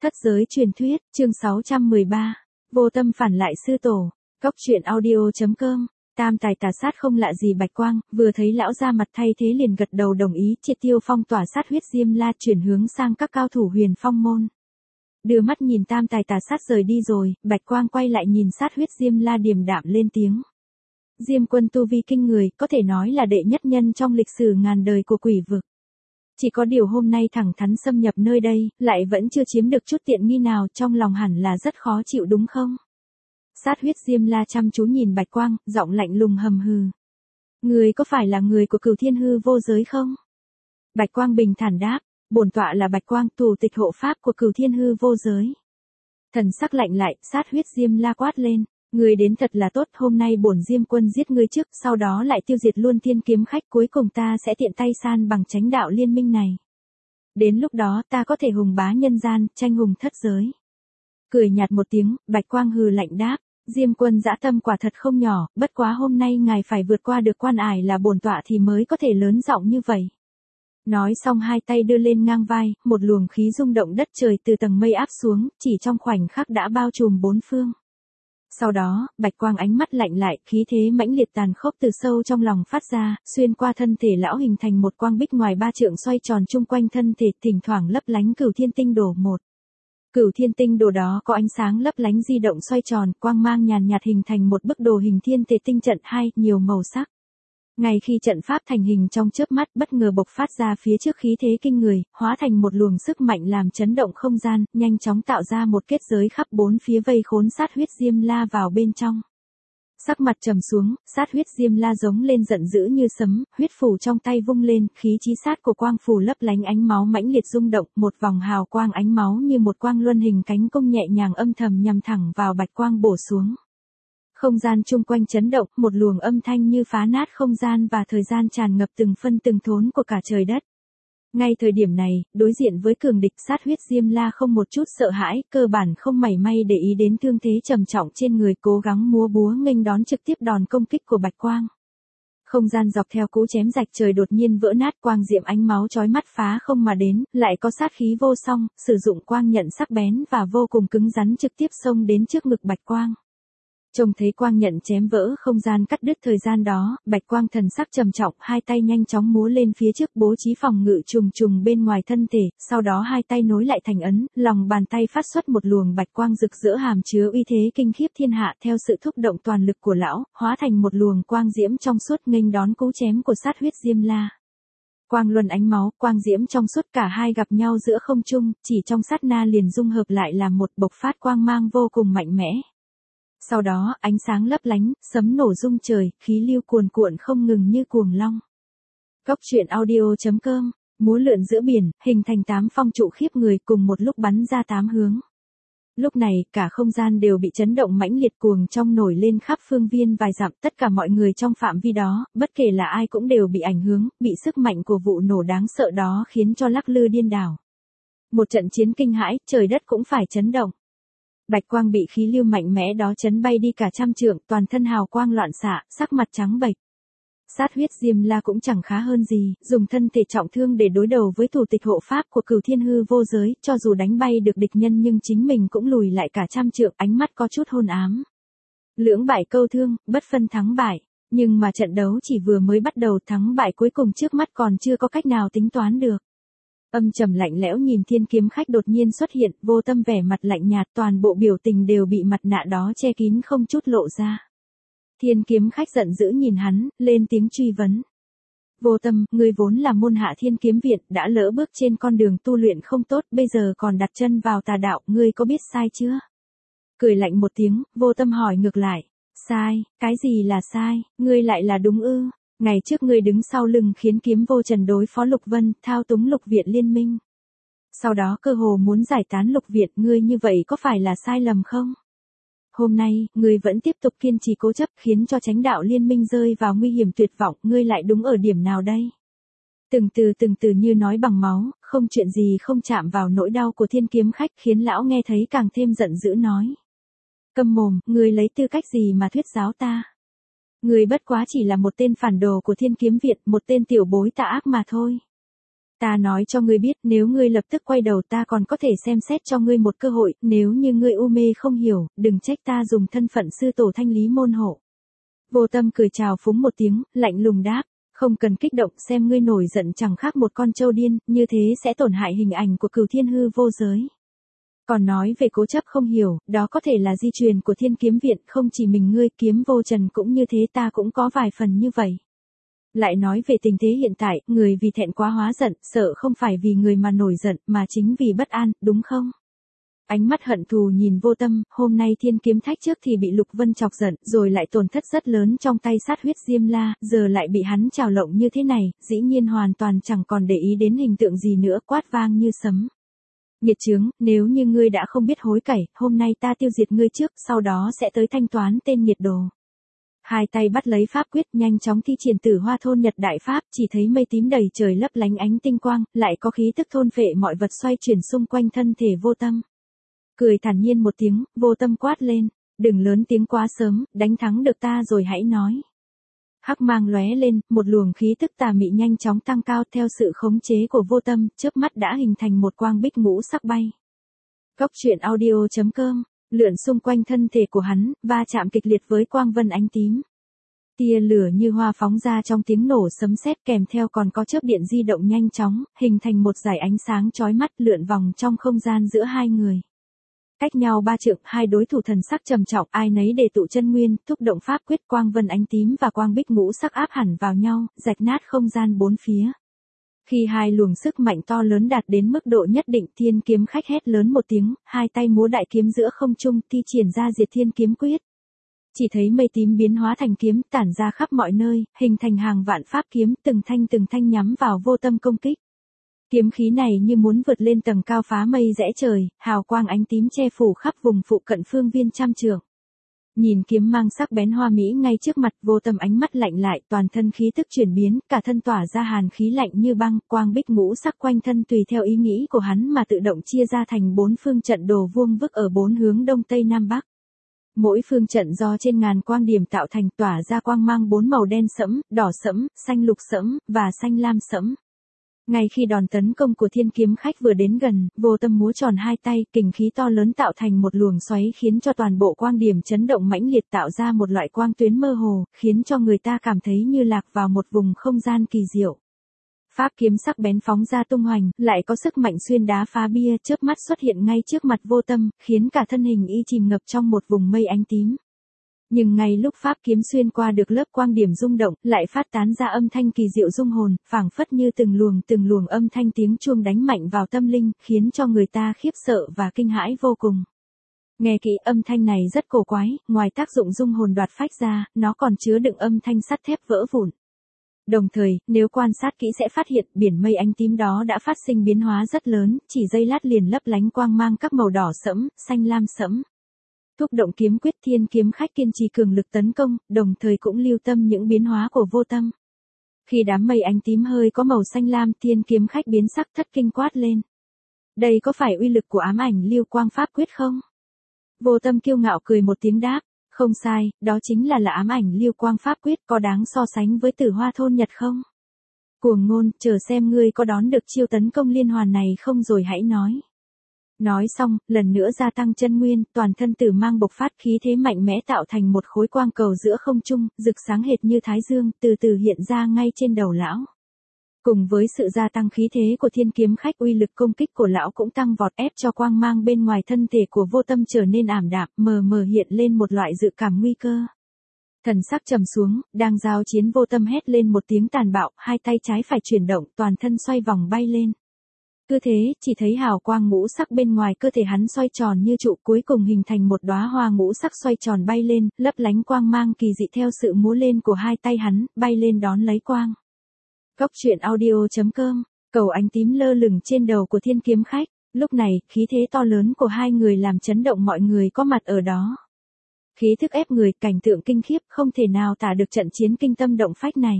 Thất giới truyền thuyết, chương 613. Vô tâm phản lại sư tổ. Cốc truyện audio.com. Tam tài tà sát không lạ gì Bạch Quang, vừa thấy lão ra mặt thay thế liền gật đầu đồng ý triệt tiêu phong tỏa sát huyết Diêm La chuyển hướng sang các cao thủ Huyền Phong môn. Đưa mắt nhìn tam tài tà sát rời đi rồi, Bạch Quang quay lại nhìn sát huyết Diêm La điềm đạm lên tiếng. Diêm quân tu vi kinh người, có thể nói là đệ nhất nhân trong lịch sử ngàn đời của quỷ vực. Chỉ có điều hôm nay thẳng thắn xâm nhập nơi đây, lại vẫn chưa chiếm được chút tiện nghi nào, trong lòng hẳn là rất khó chịu đúng không? Sát huyết Diêm La chăm chú nhìn Bạch Quang, giọng lạnh lùng hầm hừ. Người có phải là người của Cửu Thiên Hư vô giới không? Bạch Quang bình thản đáp, bổn tọa là Bạch Quang, thủ tịch hộ pháp của Cửu Thiên Hư vô giới. Thần sắc lạnh lại, sát huyết Diêm La quát lên. Người đến thật là tốt, hôm nay bổn Diêm quân giết ngươi trước, sau đó lại tiêu diệt luôn Thiên Kiếm Khách, cuối cùng ta sẽ tiện tay san bằng Chánh Đạo liên minh này. Đến lúc đó ta có thể hùng bá nhân gian, tranh hùng thất giới. Cười nhạt một tiếng, Bạch Quang hừ lạnh đáp, Diêm quân dã tâm quả thật không nhỏ, bất quá hôm nay ngài phải vượt qua được quan ải là bổn tọa thì mới có thể lớn giọng như vậy. Nói xong hai tay đưa lên ngang vai, một luồng khí rung động đất trời từ tầng mây áp xuống, chỉ trong khoảnh khắc đã bao trùm bốn phương. Sau đó, Bạch Quang ánh mắt lạnh lại, khí thế mãnh liệt tàn khốc từ sâu trong lòng phát ra, xuyên qua thân thể lão hình thành một quang bích ngoài ba trượng xoay tròn chung quanh thân thể, thỉnh thoảng lấp lánh Cửu Thiên Tinh Đồ một. Cửu Thiên Tinh Đồ đó có ánh sáng lấp lánh di động xoay tròn, quang mang nhàn nhạt hình thành một bức đồ hình Thiên Thể Tinh Trận hai, nhiều màu sắc. Ngay khi trận pháp thành hình trong chớp mắt bất ngờ bộc phát ra phía trước khí thế kinh người, hóa thành một luồng sức mạnh làm chấn động không gian, nhanh chóng tạo ra một kết giới khắp bốn phía vây khốn sát huyết Diêm La vào bên trong. Sắc mặt trầm xuống, sát huyết Diêm La giống lên giận dữ như sấm, huyết phủ trong tay vung lên, khí chí sát của quang phủ lấp lánh ánh máu mãnh liệt rung động, một vòng hào quang ánh máu như một quang luân hình cánh công nhẹ nhàng âm thầm nhằm thẳng vào Bạch Quang bổ xuống. Không gian chung quanh chấn động, một luồng âm thanh như phá nát không gian và thời gian tràn ngập từng phân từng thốn của cả trời đất. Ngay thời điểm này, đối diện với cường địch sát huyết Diêm La không một chút sợ hãi, cơ bản không mảy may để ý đến thương thế trầm trọng trên người, cố gắng múa búa nghênh đón trực tiếp đòn công kích của Bạch Quang. Không gian dọc theo cú chém rạch trời đột nhiên vỡ nát, quang diệm ánh máu chói mắt phá không mà đến, lại có sát khí vô song, sử dụng quang nhận sắc bén và vô cùng cứng rắn trực tiếp xông đến trước ngực Bạch Quang. Trông thấy quang nhận chém vỡ không gian cắt đứt thời gian đó, Bạch Quang thần sắc trầm trọng, hai tay nhanh chóng múa lên phía trước bố trí phòng ngự trùng trùng bên ngoài thân thể, sau đó hai tay nối lại thành ấn, lòng bàn tay phát xuất một luồng bạch quang rực rỡ hàm chứa uy thế kinh khiếp thiên hạ, theo sự thúc động toàn lực của lão, hóa thành một luồng quang diễm trong suốt nghênh đón cú chém của sát huyết Diêm La. Quang luân ánh máu, quang diễm trong suốt cả hai gặp nhau giữa không trung, chỉ trong sát na liền dung hợp lại làm một bộc phát quang mang vô cùng mạnh mẽ. Sau đó, ánh sáng lấp lánh, sấm nổ rung trời, khí lưu cuồn cuộn không ngừng như cuồng long. Cốc truyện audio.com, múa lượn giữa biển, hình thành 8 phong trụ khiếp người cùng một lúc bắn ra 8 hướng. Lúc này, cả không gian đều bị chấn động mãnh liệt cuồng trong nổi lên khắp phương viên vài dặm, tất cả mọi người trong phạm vi đó, bất kể là ai cũng đều bị ảnh hưởng, bị sức mạnh của vụ nổ đáng sợ đó khiến cho lắc lư điên đảo. Một trận chiến kinh hãi, trời đất cũng phải chấn động. Bạch Quang bị khí lưu mạnh mẽ đó chấn bay đi cả trăm trượng, toàn thân hào quang loạn xạ, sắc mặt trắng bệch. Sát huyết Diêm La cũng chẳng khá hơn gì, dùng thân thể trọng thương để đối đầu với thủ tịch hộ pháp của Cửu Thiên Hư vô giới, cho dù đánh bay được địch nhân nhưng chính mình cũng lùi lại cả trăm trượng, ánh mắt có chút hôn ám. Lưỡng bại câu thương, bất phân thắng bại, nhưng mà trận đấu chỉ vừa mới bắt đầu, thắng bại cuối cùng trước mắt còn chưa có cách nào tính toán được. Âm trầm lạnh lẽo nhìn Thiên Kiếm Khách đột nhiên xuất hiện, Vô Tâm vẻ mặt lạnh nhạt, toàn bộ biểu tình đều bị mặt nạ đó che kín không chút lộ ra. Thiên Kiếm Khách giận dữ nhìn hắn, lên tiếng truy vấn. Vô Tâm, ngươi vốn là môn hạ Thiên Kiếm Viện, đã lỡ bước trên con đường tu luyện không tốt, bây giờ còn đặt chân vào tà đạo, ngươi có biết sai chưa? Cười lạnh một tiếng, Vô Tâm hỏi ngược lại. Sai, cái gì là sai, ngươi lại là đúng ư? Ngày trước ngươi đứng sau lưng khiến Kiếm Vô Trần đối phó Lục Vân, thao túng Lục Viện liên minh. Sau đó cơ hồ muốn giải tán Lục Viện, ngươi như vậy có phải là sai lầm không? Hôm nay, ngươi vẫn tiếp tục kiên trì cố chấp khiến cho Chánh Đạo liên minh rơi vào nguy hiểm tuyệt vọng, ngươi lại đúng ở điểm nào đây? Từng từ như nói bằng máu, không chuyện gì không chạm vào nỗi đau của Thiên Kiếm Khách khiến lão nghe thấy càng thêm giận dữ nói. Câm mồm, ngươi lấy tư cách gì mà thuyết giáo ta? Ngươi bất quá chỉ là một tên phản đồ của Thiên Kiếm Viện, một tên tiểu bối tà ác mà thôi. Ta nói cho ngươi biết, nếu ngươi lập tức quay đầu ta còn có thể xem xét cho ngươi một cơ hội, nếu như ngươi u mê không hiểu, đừng trách ta dùng thân phận sư tổ thanh lý môn hộ. Vô Tâm cười chào phúng một tiếng, lạnh lùng đáp, không cần kích động, xem ngươi nổi giận chẳng khác một con trâu điên, như thế sẽ tổn hại hình ảnh của Cửu Thiên Hư vô giới. Còn nói về cố chấp không hiểu, đó có thể là di truyền của Thiên Kiếm Viện, không chỉ mình ngươi, Kiếm Vô Trần cũng như thế, ta cũng có vài phần như vậy. Lại nói về tình thế hiện tại, người vì thẹn quá hóa giận, sợ không phải vì người mà nổi giận, mà chính vì bất an, đúng không? Ánh mắt hận thù nhìn Vô Tâm, hôm nay Thiên Kiếm Thách trước thì bị Lục Vân chọc giận, rồi lại tổn thất rất lớn trong tay sát huyết Diêm La, giờ lại bị hắn trào lộng như thế này, dĩ nhiên hoàn toàn chẳng còn để ý đến hình tượng gì nữa, quát vang như sấm. Nghiệt chướng, nếu như ngươi đã không biết hối cải, hôm nay ta tiêu diệt ngươi trước, sau đó sẽ tới thanh toán tên nghiệt đồ. Hai tay bắt lấy pháp quyết, nhanh chóng thi triển Tử Hoa thôn Nhật đại pháp, chỉ thấy mây tím đầy trời lấp lánh ánh tinh quang, lại có khí tức thôn phệ mọi vật xoay chuyển xung quanh thân thể Vô Tâm. Cười thản nhiên một tiếng, Vô Tâm quát lên, đừng lớn tiếng quá sớm, đánh thắng được ta rồi hãy nói. Hắc mang lóe lên, một luồng khí tức tà mị nhanh chóng tăng cao theo sự khống chế của Vô Tâm, chớp mắt đã hình thành một quang bích ngũ sắc bay. Cốc truyện audio.com, lượn xung quanh thân thể của hắn, va chạm kịch liệt với quang vân ánh tím. Tia lửa như hoa phóng ra trong tiếng nổ sấm sét, kèm theo còn có chớp điện di động nhanh chóng, hình thành một dải ánh sáng chói mắt lượn vòng trong không gian giữa hai người. Cách nhau 3 trượng, hai đối thủ thần sắc trầm trọng, ai nấy để tụ chân nguyên, thúc động pháp quyết, quang vân ánh tím và quang bích ngũ sắc áp hẳn vào nhau, rạch nát không gian bốn phía. Khi hai luồng sức mạnh to lớn đạt đến mức độ nhất định, Thiên Kiếm Khách hét lớn một tiếng, hai tay múa đại kiếm giữa không trung, thi triển ra Diệt Thiên Kiếm Quyết. Chỉ thấy mây tím biến hóa thành kiếm, tản ra khắp mọi nơi, hình thành hàng vạn pháp kiếm, từng thanh nhắm vào Vô Tâm công kích. Kiếm khí này như muốn vượt lên tầng cao phá mây rẽ trời, hào quang ánh tím che phủ khắp vùng phụ cận phương viên trăm trượng. Nhìn kiếm mang sắc bén hoa mỹ ngay trước mặt, Vô Tâm ánh mắt lạnh lại, toàn thân khí tức chuyển biến, cả thân tỏa ra hàn khí lạnh như băng, quang bích ngũ sắc quanh thân tùy theo ý nghĩ của hắn mà tự động chia ra thành 4 phương trận đồ vuông vức ở 4 hướng đông tây nam bắc. Mỗi phương trận do trên ngàn quang điểm tạo thành, tỏa ra quang mang 4 màu đen sẫm, đỏ sẫm, xanh lục sẫm và xanh lam sẫm. Ngay khi đòn tấn công của Thiên Kiếm Khách vừa đến gần, Vô Tâm múa tròn hai tay, kình khí to lớn tạo thành một luồng xoáy khiến cho toàn bộ quang điểm chấn động mãnh liệt, tạo ra một loại quang tuyến mơ hồ, khiến cho người ta cảm thấy như lạc vào một vùng không gian kỳ diệu. Pháp kiếm sắc bén phóng ra tung hoành, lại có sức mạnh xuyên đá phá bia, chớp mắt xuất hiện ngay trước mặt Vô Tâm, khiến cả thân hình y chìm ngập trong một vùng mây ánh tím. Nhưng ngay lúc pháp kiếm xuyên qua được lớp quang điểm rung động, lại phát tán ra âm thanh kỳ diệu rung hồn, phảng phất như từng luồng âm thanh tiếng chuông đánh mạnh vào tâm linh, khiến cho người ta khiếp sợ và kinh hãi vô cùng. Nghe kỹ, âm thanh này rất cổ quái, ngoài tác dụng rung hồn đoạt phách ra, nó còn chứa đựng âm thanh sắt thép vỡ vụn. Đồng thời, nếu quan sát kỹ sẽ phát hiện biển mây ánh tím đó đã phát sinh biến hóa rất lớn, chỉ giây lát liền lấp lánh quang mang các màu đỏ sẫm, xanh lam sẫm. Thúc động kiếm quyết, Thiên Kiếm Khách kiên trì cường lực tấn công, đồng thời cũng lưu tâm những biến hóa của Vô Tâm. Khi đám mây ánh tím hơi có màu xanh lam, Thiên Kiếm Khách biến sắc thất kinh quát lên. Đây có phải uy lực của ám ảnh lưu quang pháp quyết không? Vô Tâm kiêu ngạo cười một tiếng đáp, không sai, đó chính là ám ảnh lưu quang pháp quyết, có đáng so sánh với Tử Hoa thôn Nhật không? Cuồng ngôn, chờ xem ngươi có đón được chiêu tấn công liên hoàn này không rồi hãy nói. Nói xong, lần nữa gia tăng chân nguyên, toàn thân Tử Mang bộc phát khí thế mạnh mẽ tạo thành một khối quang cầu giữa không trung, rực sáng hệt như thái dương, từ từ hiện ra ngay trên đầu lão. Cùng với sự gia tăng khí thế của Thiên Kiếm Khách, uy lực công kích của lão cũng tăng vọt, ép cho quang mang bên ngoài thân thể của Vô Tâm trở nên ảm đạm, mờ mờ hiện lên một loại dự cảm nguy cơ. Thần sắc trầm xuống, đang giao chiến Vô Tâm hét lên một tiếng tàn bạo, hai tay trái phải chuyển động, toàn thân xoay vòng bay lên. Cứ thế, chỉ thấy hào quang ngũ sắc bên ngoài cơ thể hắn xoay tròn như trụ, cuối cùng hình thành một đóa hoa ngũ sắc xoay tròn bay lên, lấp lánh quang mang kỳ dị theo sự múa lên của hai tay hắn, bay lên đón lấy quang. Cốc truyện audio.com, cầu ánh tím lơ lửng trên đầu của Thiên Kiếm Khách, lúc này, khí thế to lớn của hai người làm chấn động mọi người có mặt ở đó. Khí thức ép người, cảnh tượng kinh khiếp, không thể nào tả được trận chiến kinh tâm động phách này.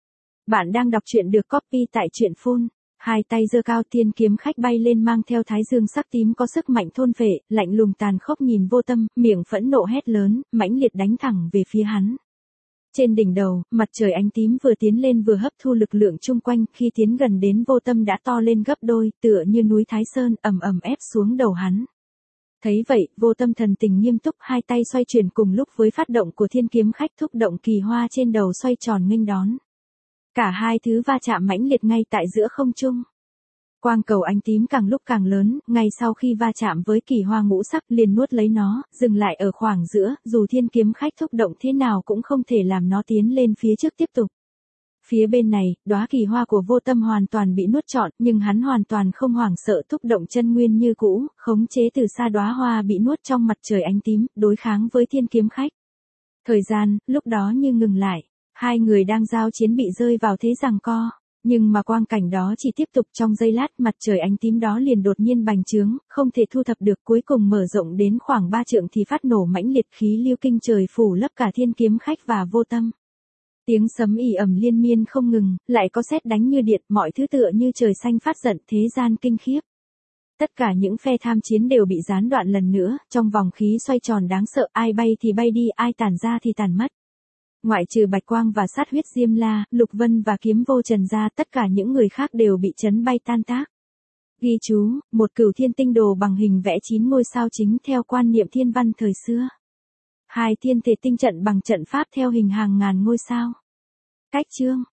Bạn đang đọc truyện được copy tại truyện Phun. Hai tay giơ cao, Thiên Kiếm Khách bay lên mang theo thái dương sắc tím có sức mạnh thôn phệ, lạnh lùng tàn khốc nhìn Vô Tâm, miệng phẫn nộ hét lớn, mãnh liệt đánh thẳng về phía hắn. Trên đỉnh đầu, mặt trời ánh tím vừa tiến lên vừa hấp thu lực lượng chung quanh, khi tiến gần đến Vô Tâm đã to lên gấp đôi, tựa như núi Thái Sơn, ầm ầm ép xuống đầu hắn. Thấy vậy, Vô Tâm thần tình nghiêm túc, hai tay xoay chuyển cùng lúc với phát động của Thiên Kiếm Khách, thúc động kỳ hoa trên đầu xoay tròn nghênh đón. Cả hai thứ va chạm mãnh liệt ngay tại giữa không trung. Quang cầu ánh tím càng lúc càng lớn, ngay sau khi va chạm với kỳ hoa ngũ sắc liền nuốt lấy nó, dừng lại ở khoảng giữa, dù Thiên Kiếm Khách thúc động thế nào cũng không thể làm nó tiến lên phía trước tiếp tục. Phía bên này, đóa kỳ hoa của Vô Tâm hoàn toàn bị nuốt trọn, nhưng hắn hoàn toàn không hoảng sợ, thúc động chân nguyên như cũ, khống chế từ xa đóa hoa bị nuốt trong mặt trời ánh tím, đối kháng với Thiên Kiếm Khách. Thời gian, lúc đó như ngừng lại, hai người đang giao chiến bị rơi vào thế giằng co. Nhưng mà quang cảnh đó chỉ tiếp tục trong giây lát, mặt trời ánh tím đó liền đột nhiên bành trướng, không thể thu thập được, cuối cùng mở rộng đến khoảng 3 trượng thì phát nổ mãnh liệt, khí lưu kinh trời phủ lấp cả Thiên Kiếm Khách và Vô Tâm. Tiếng sấm ì ầm liên miên không ngừng, lại có sét đánh như điện, mọi thứ tựa như trời xanh phát giận, thế gian kinh khiếp. Tất cả những phe tham chiến đều bị gián đoạn lần nữa, trong vòng khí xoay tròn đáng sợ, ai bay thì bay đi, ai tản ra thì tản mất. Ngoại trừ Bạch Quang và Sát Huyết Diêm La, Lục Vân và Kiếm Vô Trần ra, tất cả những người khác đều bị chấn bay tan tác. Ghi chú, một Cửu Thiên Tinh Đồ bằng hình vẽ 9 ngôi sao chính theo quan niệm thiên văn thời xưa. 2 Thiên Thể Tinh Trận bằng trận pháp theo hình hàng ngàn ngôi sao. Cách chương